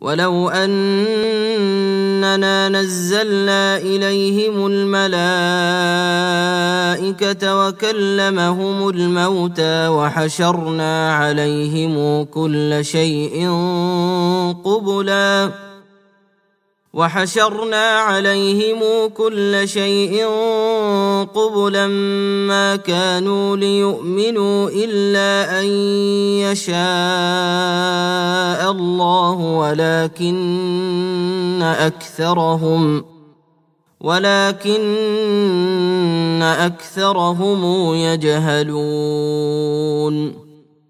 ولو أننا نزلنا إليهم الملائكة وكلمهم الموتى وحشرنا عليهم كل شيء قبلا ما كانوا ليؤمنوا إلا أن يشاء الله ولكن أكثرهم يجهلون.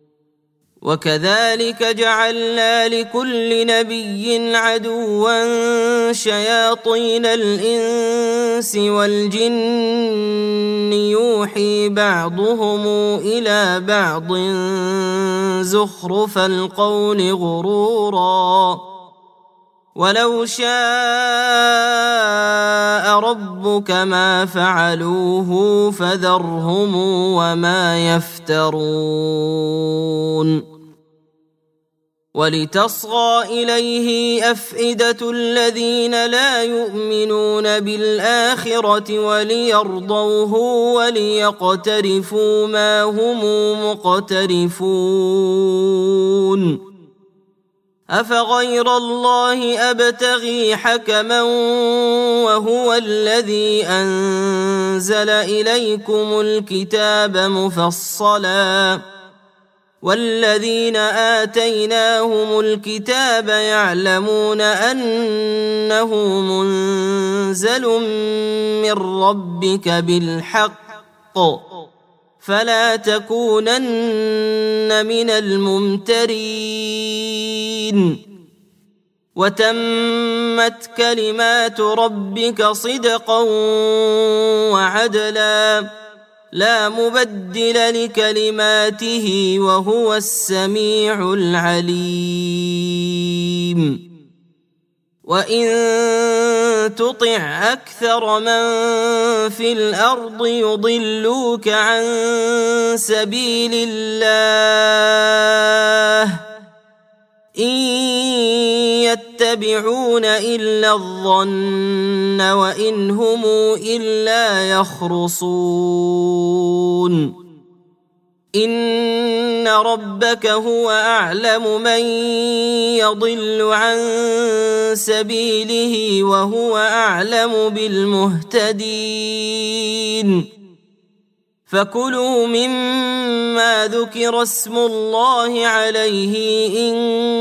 وكذلك جعلنا لكل نبي عدوا شياطين الإنس والجن يوحي بعضهم إلى بعض زخرف القول غرورا ولو شاء ربك ما فعلوه فذرهم وما يفترون. ولتصغى إليه أفئدة الذين لا يؤمنون بالآخرة وليرضوه وليقترفوا ما هم مقترفون. أفغير الله أبتغي حكما وهو الذي أنزل إليكم الكتاب مفصلا والذين آتيناهم الكتاب يعلمون أنه منزل من ربك بالحق فلا تكونن من الممترين. وتمت كلمات ربك صدقا وعدلا لا مبدل لكلماته وهو السميع العليم. وإن تطع أكثر من في الأرض يضلوك عن سبيل الله إن يتبعون إلا الظن وإن هم إلا يخرصون. إن ربك هو أعلم من يضل عن سبيله وهو أعلم بالمهتدين. فكلوا مما ذكر اسم الله عليه إن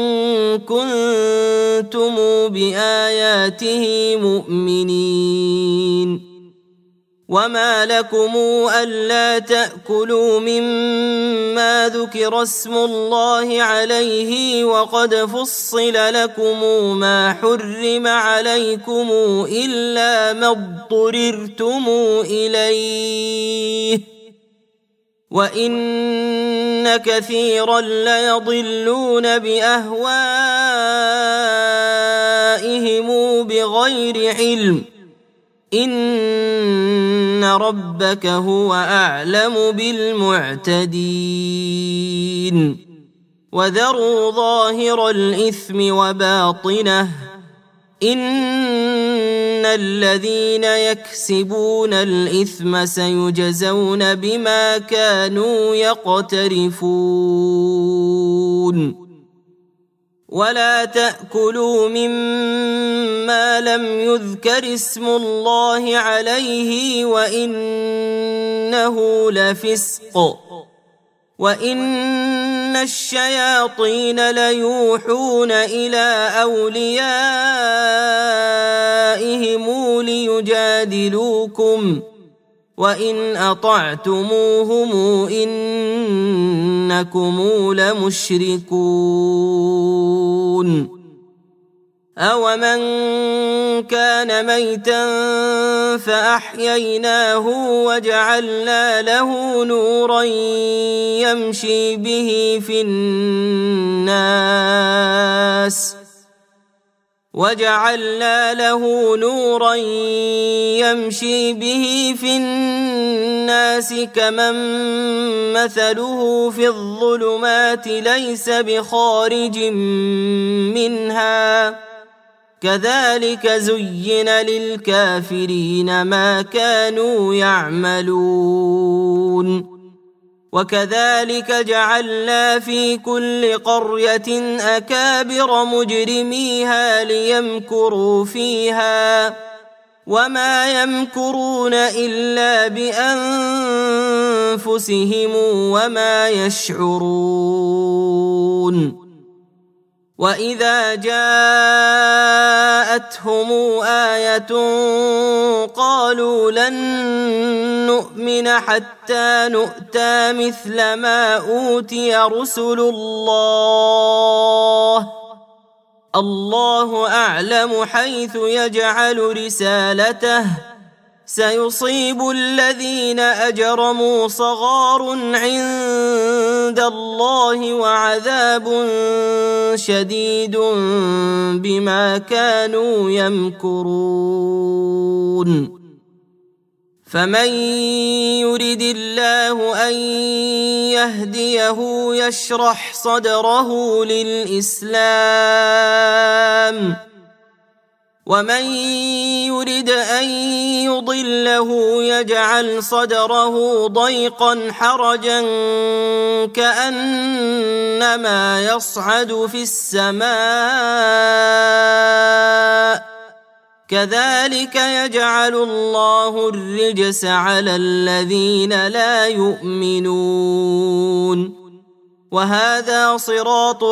كنتم بآياته مؤمنين. وما لكم ألا تأكلوا مما ذكر اسم الله عليه وقد فصل لكم ما حرم عليكم إلا ما اضطررتم إليه وإن كثيرا ليضلون بأهوائهم بغير علم إن ربك هو أعلم بالمعتدين. وذروا ظاهر الإثم وباطنه إن الذين يكسبون الإثم سيجزون بما كانوا يقترفون. ولا تأكلوا مما لم يذكر اسم الله عليه وإنه لفسق وإن الشياطين ليوحون إلى أوليائهم ليجادلوكم وإن أطعتموهم إنكم لمشركون. أومن كان ميتا فأحييناه وجعلنا له نورا يمشي به في الناس وجعلنا له نورا يمشي به في الناس كمن مثله في الظلمات ليس بخارج منها كذلك زين للكافرين ما كانوا يعملون وكذلك جعلنا في كل قرية أكابر مجرميها ليمكروا فيها وما يمكرون إلا بأنفسهم وما يشعرون وإذا جاءتهم آية قالوا لن نؤمن حتى نؤتى مثل ما أوتي رسل الله أعلم حيث يجعل رسالته سيصيب الذين أجرموا صغار عند الله وعذاب شديد بما كانوا يمكرون فمن يرد الله أن يهديه يشرح صدره للإسلام ومن يرد أن يضله يجعل صدره ضيقا حرجا كأنما يصعد في السماء كذلك يجعل الله الرجس على الذين لا يؤمنون وهذا صراط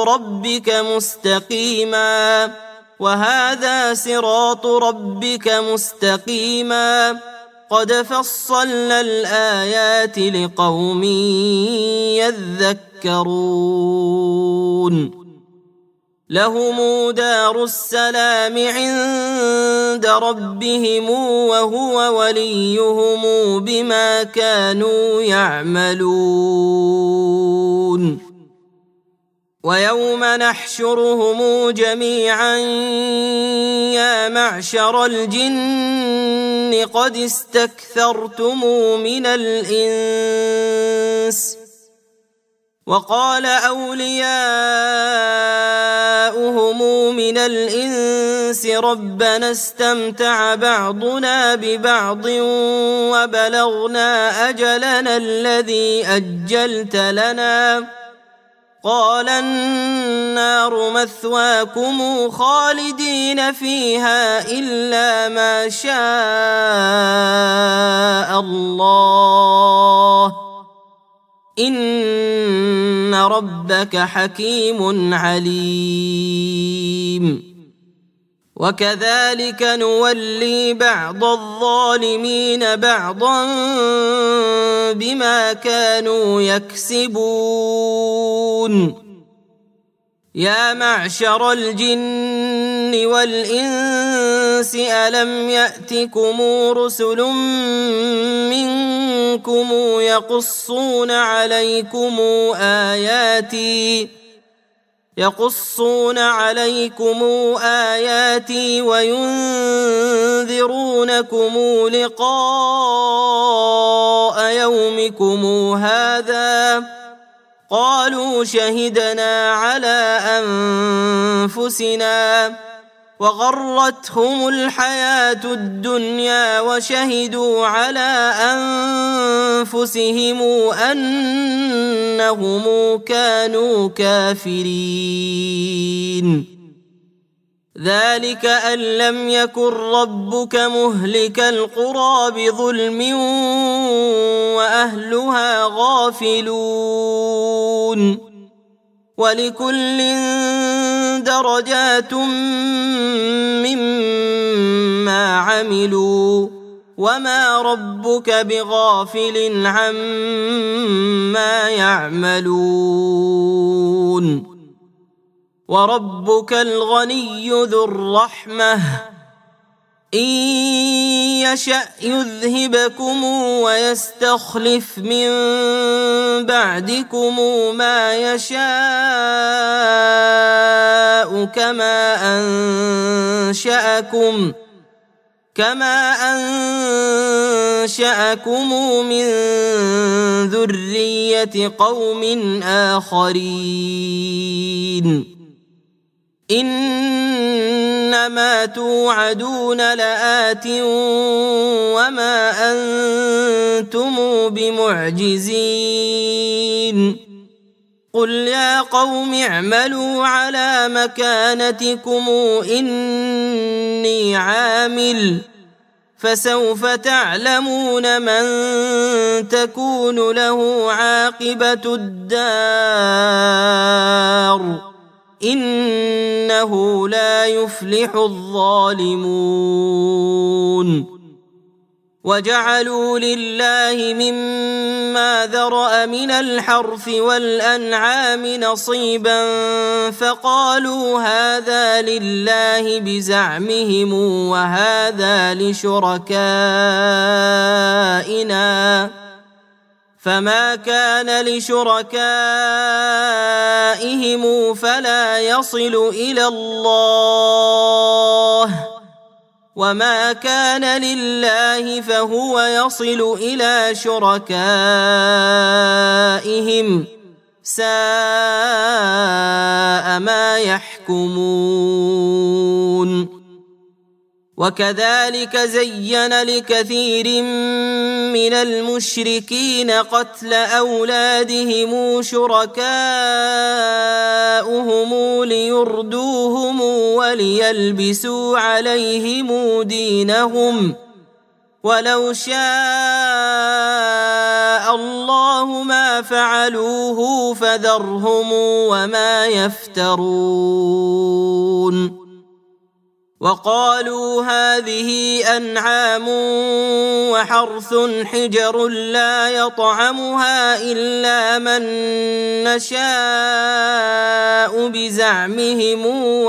ربك مستقيما قد فصلنا الآيات لقوم يذكرون لهم دار السلام عند ربهم وهو وليهم بما كانوا يعملون ويوم نحشرهم جميعا يا معشر الجن قد استكثرتم من الإنس وقال أولياؤهم من الإنس ربنا استمتع بعضنا ببعض وبلغنا أجلنا الذي أجلت لنا قال النار مثواكم خالدين فيها إلا ما شاء الله إن ربك حكيم عليم وكذلك نولي بعض الظالمين بعضا بما كانوا يكسبون يا معشر الجن والإنس ألم يأتكم رسل منكم يقصون عليكم آياتي وينذرونكم لقاء يومكم هذا قالوا شهدنا على أنفسنا وغرتهم الحياة الدنيا وشهدوا على أنفسهم أنهم كانوا كافرين ذلك أن لم يكن ربك مهلك القرى بظلم وأهلها غافلون ولكل درجات مما عملوا وما ربك بغافل عما يعملون وربك الغني ذو الرحمة إن يشأ يذهبكم ويستخلف من بعدكم ما يشاء كما أنشأكم من ذرية قوم آخرين إنما توعدون لآت وما أنتم بمعجزين قل يا قوم اعملوا على مكانتكم إني عامل فسوف تعلمون من تكون له عاقبة الدار إنه لا يفلح الظالمون وجعلوا لله مما ذرأ من الحرث والأنعام نصيبا فقالوا هذا لله بزعمهم وهذا لشركائنا فما كان لشركائهم فلا يصل إلى الله وما كان لله فهو يصل إلى شركائهم ساء ما يحكمون وكذلك زين لكثير من المشركين قتل أولادهم شركاؤهم ليردوهم وليلبسوا عليهم دينهم ولو شاء الله ما فعلوه فذرهم وما يفترون وقالوا هذه أنعام وحرث حجر لا يطعمها إلا من نشاء بزعمهم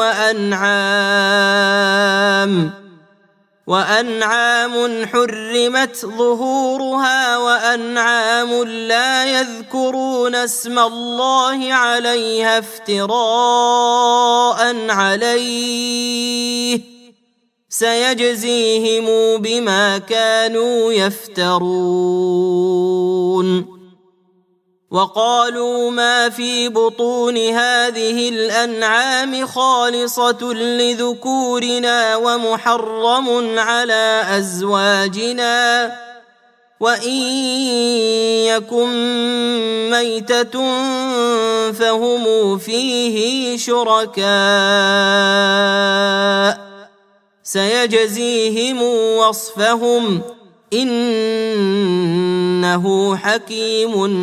وأنعام حرمت ظهورها وأنعام لا يذكرون اسم الله عليها افتراء عليه سيجزيهم بما كانوا يفترون وقالوا ما في بطون هذه الأنعام خالصة لذكورنا ومحرم على أزواجنا وإن يكن ميتة فهم فيه شركاء سيجزيهم وصفهم إنه حكيم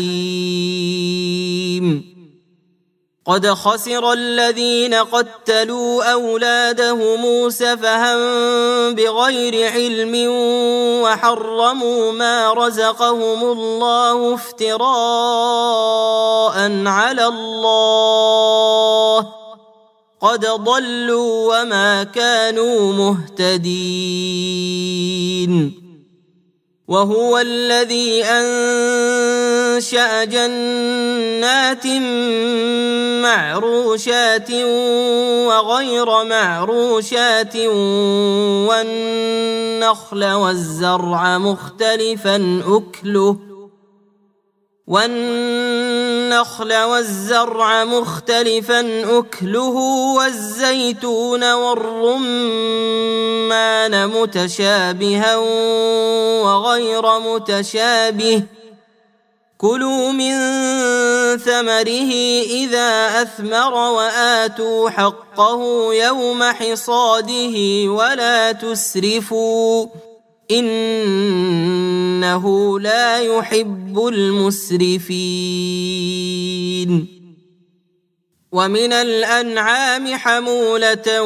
عليم قد خسر الذين قتلوا أولادهم سفها بغير علم وحرموا ما رزقهم الله افتراء على الله قد ضلوا وما كانوا مهتدين وهو الذي أنشأ جنات معروشات وغير معروشات والنخل والزرع مختلفا أكله والزيتون والرمان متشابها وغير متشابه كلوا من ثمره إذا أثمر وآتوا حقه يوم حصاده ولا تسرفوا إنه لا يحب المسرفين ومن الأنعام حمولة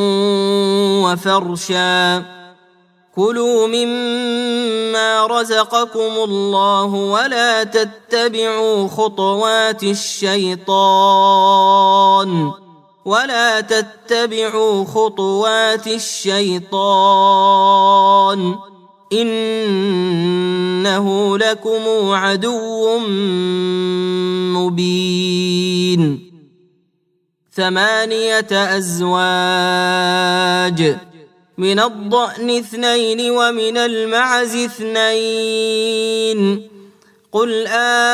وفرشا كلوا مما رزقكم الله ولا تتبعوا خطوات الشيطان ولا تتبعوا خطوات الشيطان إنه لكم عدو مبين 8 أزواج من الضأن 2 ومن المعز 2 قل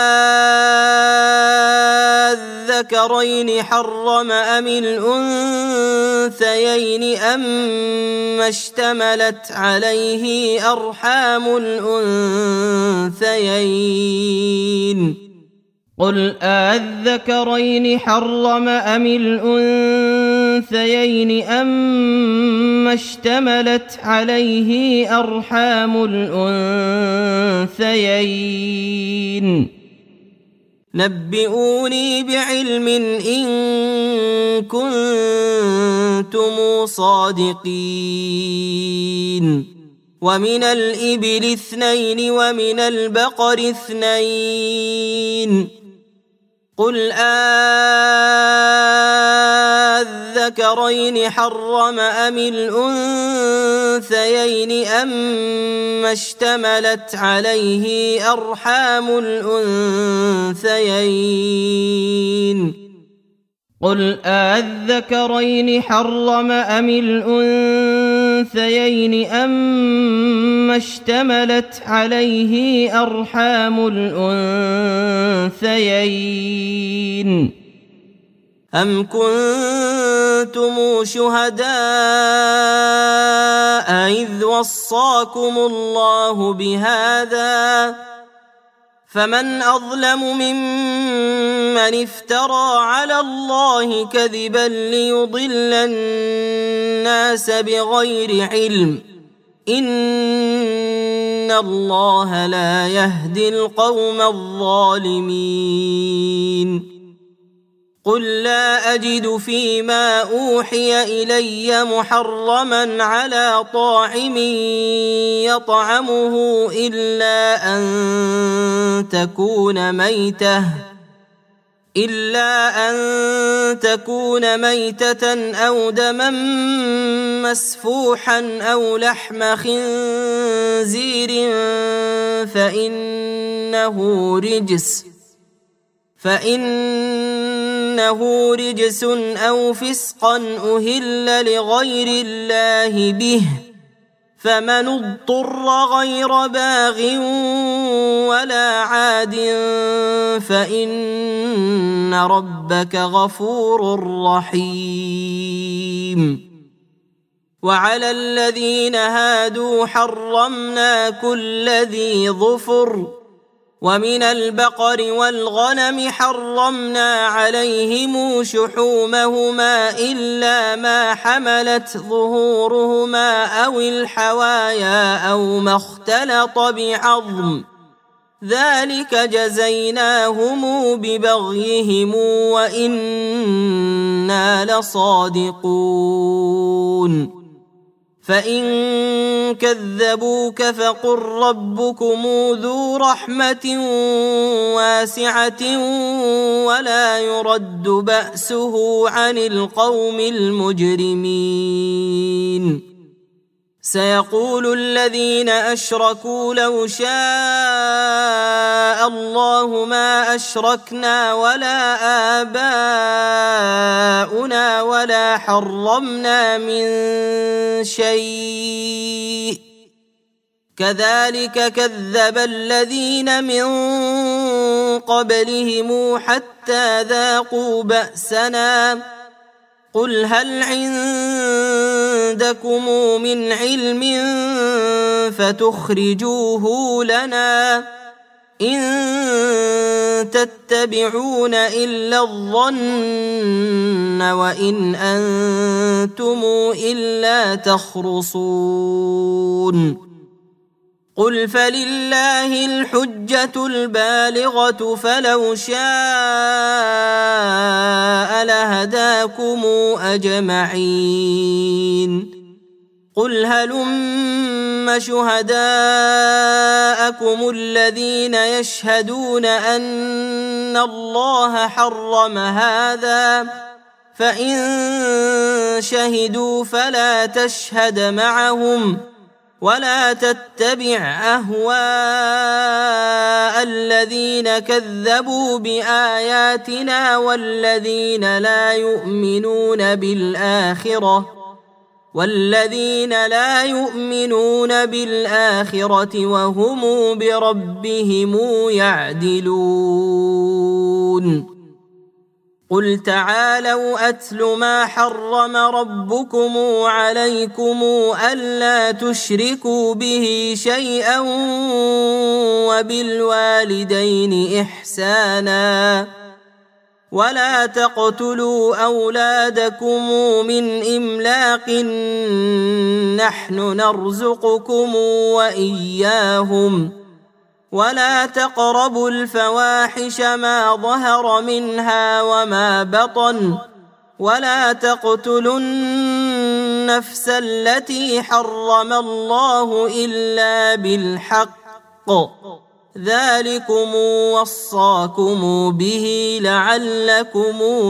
الذكرين حرم أم الأنثيين أما اشتملت عليه أرحام الأنثيين قل الذكرين حرم أم الأنثيين أما اشتملت عليه أرحام الأنثيين نبئوني بعلم إن كنتم صادقين ومن الإبل 2 ومن البقر 2 قل الذكرين حرم أم الأنثيين أما اشتملت عليه أرحام الأنثيين قل الذكرين حرم أم الأنثيين أما اشتملت عليه أرحام الأنثيين أم كنتم شهداء إذ وصاكم الله بهذا فمن أظلم ممن افترى على الله كذبا ليضل الناس بغير علم إن الله لا يهدي القوم الظالمين قل لا أجد فيما أوحي إلي محرما على طاعم يطعمه إلا أن تكون ميتة أو دما مسفوحا أو لحم خنزير فإنه رجس أو فسقا أهل لغير الله به فمن اضطر غير باغ ولا عاد فإن ربك غفور رحيم وعلى الذين هادوا حرمنا كل ذي ظفر ومن البقر والغنم حرمنا عليهم شحومهما إلا ما حملت ظهورهما أو الحوايا أو ما اختلط بعظم ذلك جزيناهم ببغيهم وإنا لصادقون فإن كذبوك فقل ربكم ذو رحمة واسعة ولا يرد بأسه عن القوم المجرمين سيقول الذين أشركوا لو شاء الله ما أشركنا ولا آباؤنا ولا حرمنا من شيء كذلك كذب الذين من قبلهم حتى ذاقوا بأسنا قل هل عندكم من علم فتخرجوه لنا إن تتبعون إلا الظن وإن أنتم إلا تخرصون قل فلله الحجة البالغة فلو شاء لهداكم أجمعين قل هلم شهداءكم الذين يشهدون أن الله حرم هذا فإن شهدوا فلا تشهد معهم ولا تتبع أهواء الذين كذبوا بآياتنا والذين لا يؤمنون بالآخرة وهم بربهم يعدلون قل تعالوا أتل ما حرم ربكم عليكم ألا تشركوا به شيئا وبالوالدين إحسانا ولا تقتلوا أولادكم من إملاق نحن نرزقكم وإياهم ولا تقربوا الفواحش ما ظهر منها وما بطن ولا تقتلوا النفس التي حرم الله إلا بالحق ذلكم وصاكم به لعلكم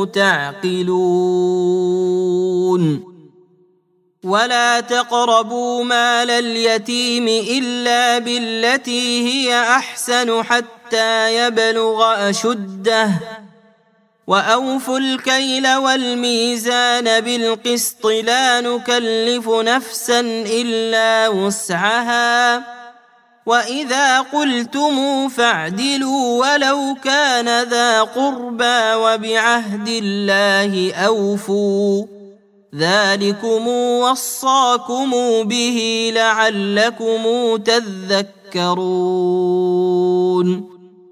تعقلون ولا تقربوا مال اليتيم إلا بالتي هي أحسن حتى يبلغ أشده وأوفوا الكيل والميزان بالقسط لا نكلف نفسا إلا وسعها وإذا قلتم فاعدلوا ولو كان ذا قربى وبعهد الله أوفوا ذلكم وصاكم به لعلكم تذكرون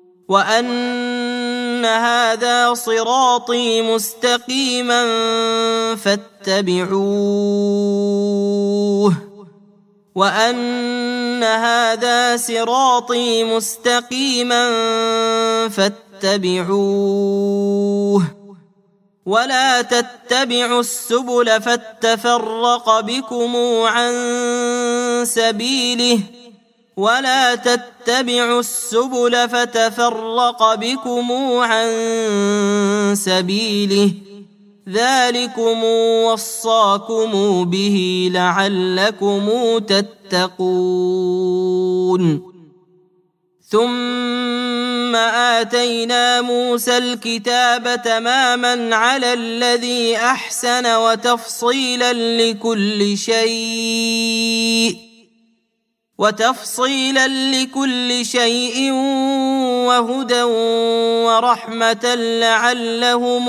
وأن هذا صراطي مستقيما فاتبعوه وأن هذا صراطي مستقيما فاتبعوه ولا تتبعوا السبل فتفرق بكم عن سبيله ذلكم وصاكم به لعلكم تتقون ثم آتينا موسى الكتاب تماما على الذي أحسن وتفصيلا لكل شيء وهدى ورحمة لعلهم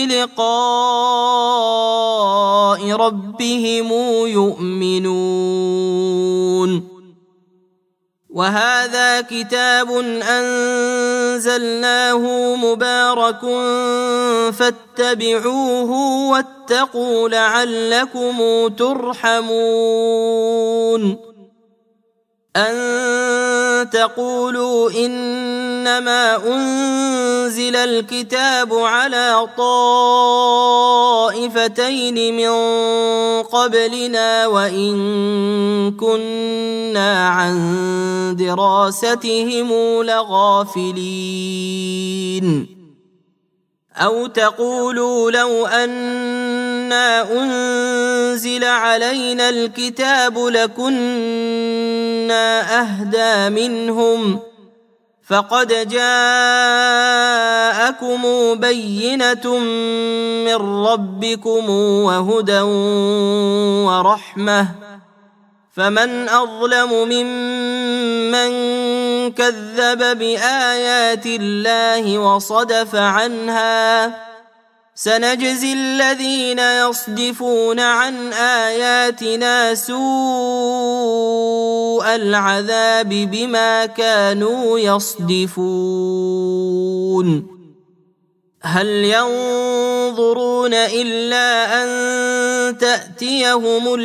بلقاء ربهم يؤمنون وهذا كتاب أنزلناه مبارك فاتبعوه واتقوا لعلكم ترحمون أن تقولوا إنما أنزل الكتاب على طائفتين من قبلنا وإن كنا عن دراستهم لغافلين أو تقولوا لو أنا أنزل علينا الكتاب لكنا أهدى منهم فقد جاءكم بينة من ربكم وهدى ورحمة فمن أظلم ممن كذب بآيات الله وصدف عنها سنجزي الذين يصدفون عن آياتنا سوء العذاب بما كانوا يصدفون هل ينظرون إلا أن تأتيهم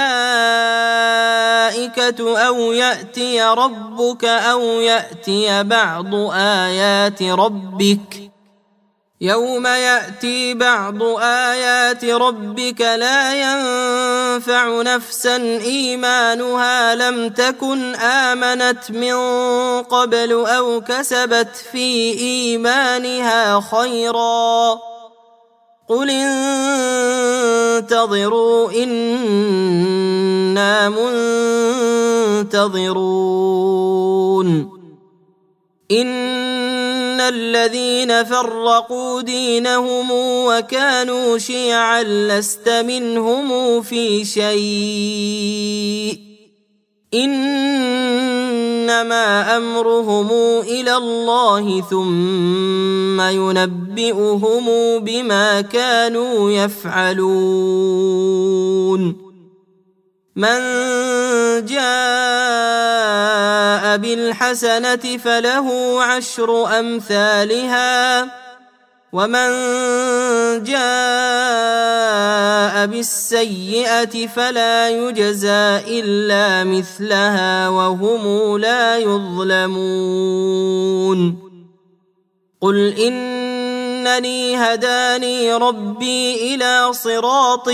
الملائكة أو يأتي ربك أو يأتي بعض آيات ربك يوم يأتي بعض آيات ربك لا ينفع نفسا إيمانها لم تكن آمنت من قبل أو كسبت في إيمانها خيرا قل انتظروا إنا منتظرون إن الذين فرقوا دينهم وكانوا شيعا لست منهم في شيء إنما أمرهم إلى الله ثم ينبئهم بما كانوا يفعلون من جاء بالحسنة فله 10 أمثالها ومن جاء بالسيئة فلا يجزى إلا مثلها وهم لا يظلمون قل إنني هداني ربي إلى صراط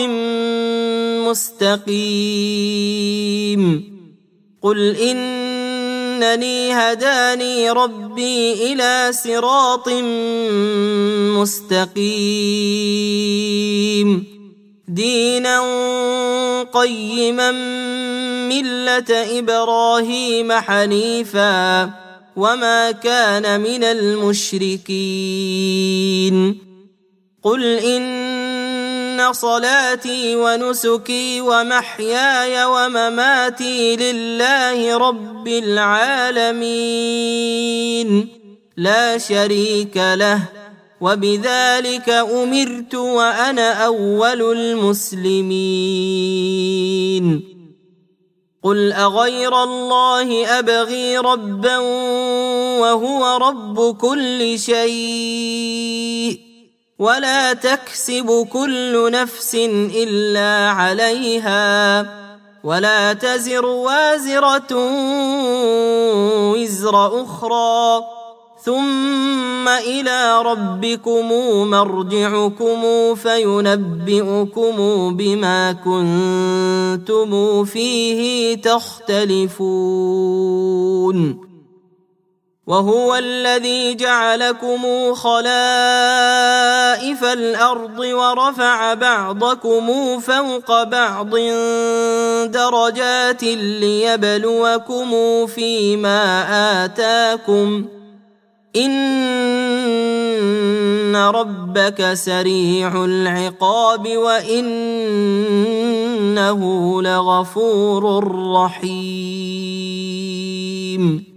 مستقيم قل إنني هداني ربي إلى صراط مستقيم دينا قيما ملة إبراهيم حنيفا وما كان من المشركين قل إن صلاتي ونسكي ومحياي ومماتي لله رب العالمين لا شريك له وبذلك أمرت وأنا أول المسلمين قل أغير الله أبغي ربا وهو رب كل شيء ولا تكسب كل نفس إلا عليها ولا تزر وازرة وزر أخرى ثم إلى ربكم مرجعكم فينبئكم بما كنتم فيه تختلفون وهو الذي جعلكم خلائف الأرض ورفع بعضكم فوق بعض درجات ليبلوكم فيما آتاكم إن ربك سريع العقاب وإنه لغفور رحيم